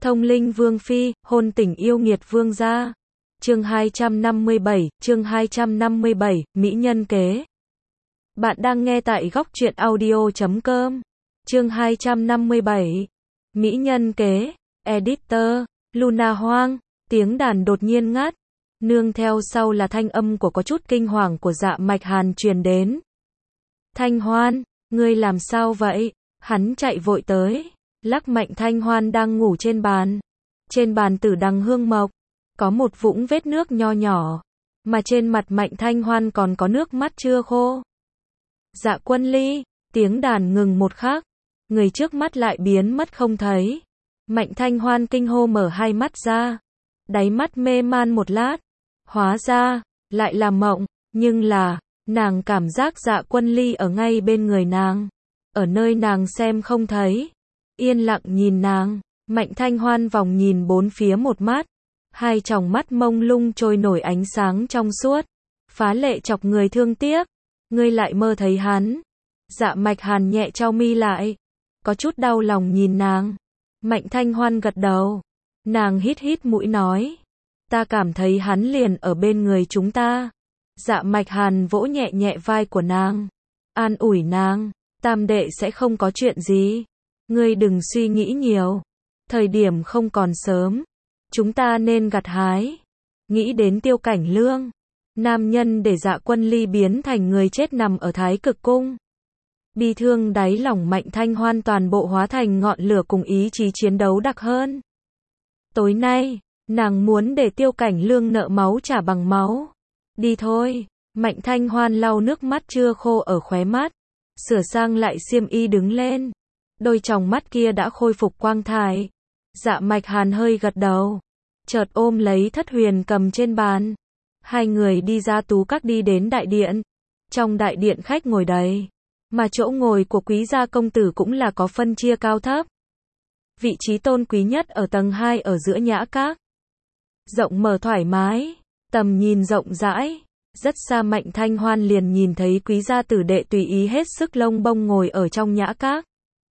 Thông linh vương phi, hôn tình yêu nghiệt vương gia. Chương 257, Mỹ nhân kế. Bạn đang nghe tại góc truyện audio.com. Chương 257, Mỹ nhân kế. Editor, Luna Hoang. Tiếng đàn đột nhiên ngắt. Nương theo sau là thanh âm của có chút kinh hoàng của Dạ Mạch Hàn truyền đến. Thanh Hoan, ngươi làm sao vậy? Hắn chạy vội tới. Lắc mạnh Thanh Hoan đang ngủ trên bàn. Trên bàn tử đằng hương mộc, có một vũng vết nước nho nhỏ, mà trên mặt Mạnh Thanh Hoan còn có nước mắt chưa khô. Dạ Quân Ly, tiếng đàn ngừng một khắc, người trước mắt lại biến mất không thấy. Mạnh Thanh Hoan kinh hô mở hai mắt ra, đáy mắt mê man một lát, hóa ra, lại là mộng, nhưng là, nàng cảm giác Dạ Quân Ly ở ngay bên người nàng, ở nơi nàng xem không thấy. Yên lặng nhìn nàng, Mạnh Thanh Hoan vòng nhìn bốn phía một mắt, hai tròng mắt mông lung trôi nổi ánh sáng trong suốt, phá lệ chọc người thương tiếc. Ngươi lại mơ thấy hắn. Dạ Mạch Hàn nhẹ chau mi lại, có chút đau lòng nhìn nàng. Mạnh Thanh Hoan gật đầu, nàng hít hít mũi nói, ta cảm thấy hắn liền ở bên người chúng ta. Dạ Mạch Hàn vỗ nhẹ nhẹ vai của nàng, an ủi nàng, tam đệ sẽ không có chuyện gì. Ngươi đừng suy nghĩ nhiều, thời điểm không còn sớm, chúng ta nên gặt hái. Nghĩ đến Tiêu Cảnh Lương, nam nhân để Dạ Quân Ly biến thành người chết nằm ở Thái Cực Cung. Bi thương đáy lòng Mạnh Thanh Hoan toàn bộ hóa thành ngọn lửa cùng ý chí chiến đấu đặc hơn. Tối nay, nàng muốn để Tiêu Cảnh Lương nợ máu trả bằng máu. Đi thôi, Mạnh Thanh Hoan lau nước mắt chưa khô ở khóe mắt, sửa sang lại xiêm y đứng lên. Đôi tròng mắt kia đã khôi phục quang thải. Dạ Mạch Hàn hơi gật đầu, chợt ôm lấy Thất Huyền cầm trên bàn. Hai người đi ra tú các đi đến đại điện. Trong đại điện khách ngồi đầy, mà chỗ ngồi của quý gia công tử cũng là có phân chia cao thấp. Vị trí tôn quý nhất ở tầng 2 ở giữa nhã các. Rộng mở thoải mái, tầm nhìn rộng rãi, rất xa Mạnh Thanh Hoan liền nhìn thấy quý gia tử đệ tùy ý hết sức lông bông ngồi ở trong nhã các.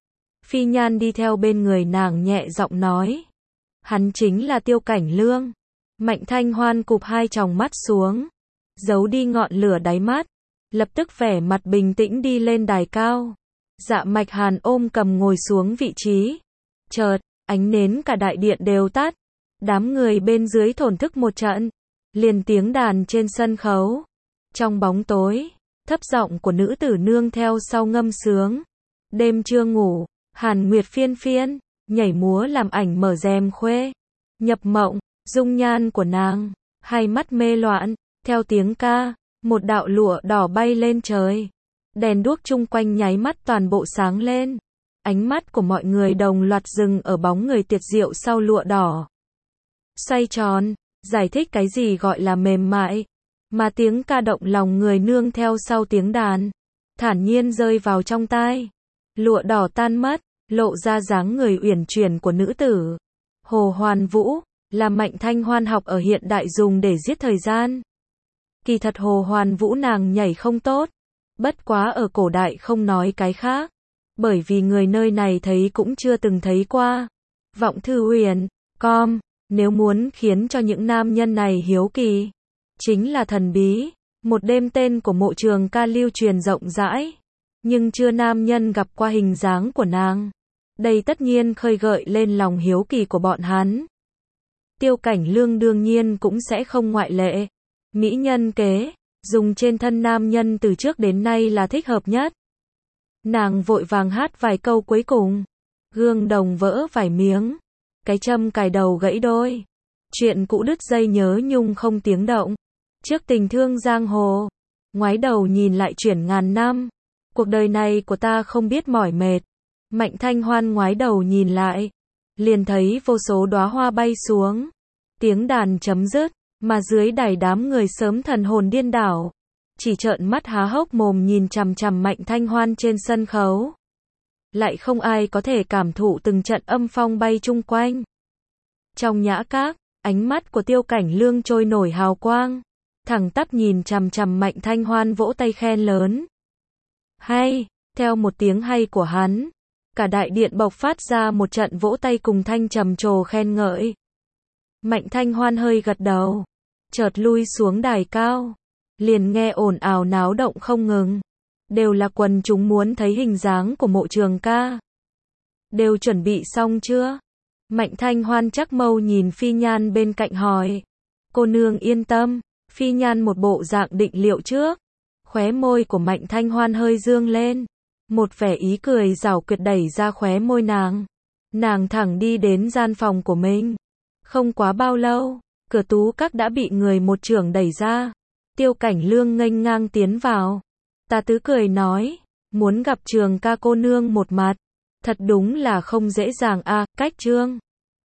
Phi Nhan đi theo bên người nàng nhẹ giọng nói, hắn chính là Tiêu Cảnh Lương. Mạnh Thanh Hoan cụp hai tròng mắt xuống, giấu đi ngọn lửa đáy mắt, lập tức vẻ mặt bình tĩnh đi lên đài cao. Dạ Mạch Hàn ôm cầm ngồi xuống vị trí. Chợt, ánh nến cả đại điện đều tắt, đám người bên dưới thổn thức một trận, liền tiếng đàn trên sân khấu. Trong bóng tối, thấp giọng của nữ tử nương theo sau ngâm sướng. Đêm chưa ngủ, Hàn Nguyệt phiên phiên, nhảy múa làm ảnh mở rèm khuê. Nhập mộng, dung nhan của nàng, hai mắt mê loạn, theo tiếng ca, một đạo lụa đỏ bay lên trời. Đèn đuốc chung quanh nháy mắt toàn bộ sáng lên. Ánh mắt của mọi người đồng loạt dừng ở bóng người tuyệt diệu sau lụa đỏ. Xoay tròn, giải thích cái gì gọi là mềm mại, mà tiếng ca động lòng người nương theo sau tiếng đàn, thản nhiên rơi vào trong tai. Lụa đỏ tan mất, lộ ra dáng người uyển chuyển của nữ tử. Hồ Hoàn Vũ, là Mạnh Thanh Hoan học ở hiện đại dùng để giết thời gian. Kỳ thật Hồ Hoàn Vũ nàng nhảy không tốt, bất quá ở cổ đại không nói cái khác, bởi vì người nơi này thấy cũng chưa từng thấy qua. Vọng Thư Huyền, com, nếu muốn khiến cho những nam nhân này hiếu kỳ, chính là thần bí, một đêm tên của mộ trường ca lưu truyền rộng rãi, nhưng chưa nam nhân gặp qua hình dáng của nàng. Đây tất nhiên khơi gợi lên lòng hiếu kỳ của bọn hắn. Tiêu Cảnh Lương đương nhiên cũng sẽ không ngoại lệ. Mỹ nhân kế, dùng trên thân nam nhân từ trước đến nay là thích hợp nhất. Nàng vội vàng hát vài câu cuối cùng. Gương đồng vỡ vài miếng, cái châm cài đầu gãy đôi, chuyện cũ đứt dây nhớ nhung không tiếng động. Trước tình thương giang hồ, ngoái đầu nhìn lại chuyển ngàn năm. Cuộc đời này của ta không biết mỏi mệt. Mạnh Thanh Hoan ngoái đầu nhìn lại, liền thấy vô số đóa hoa bay xuống. Tiếng đàn chấm dứt, mà dưới đài đám người sớm thần hồn điên đảo, chỉ trợn mắt há hốc mồm nhìn chằm chằm Mạnh Thanh Hoan trên sân khấu. Lại không ai có thể cảm thụ từng trận âm phong bay chung quanh. Trong nhã các, ánh mắt của Tiêu Cảnh Lương trôi nổi hào quang, thẳng tắp nhìn chằm chằm Mạnh Thanh Hoan vỗ tay khen lớn. Hay, theo một tiếng hay của hắn, Cả đại điện bộc phát ra một trận vỗ tay cùng thanh trầm trồ khen ngợi. Mạnh Thanh Hoan hơi gật đầu, chợt lui xuống đài cao, liền nghe ồn ào náo động không ngừng. Đều là quần chúng muốn thấy hình dáng của Mộ Trường ca. Đều chuẩn bị xong chưa? Mạnh Thanh Hoan chắc mâu nhìn Phi Nhan bên cạnh hỏi. Cô nương yên tâm. Phi Nhan một bộ dạng định liệu trước. Khóe môi của Mạnh Thanh Hoan hơi dương lên. Một vẻ ý cười giảo quyệt đẩy ra khóe môi nàng. Nàng thẳng đi đến gian phòng của mình. Không quá bao lâu, cửa tú các đã bị người một chưởng đẩy ra. Tiêu Cảnh Lương nghênh ngang tiến vào. Tà Tứ cười nói, muốn gặp Trường ca cô nương một mặt. Thật đúng là không dễ dàng a, Cách Trương.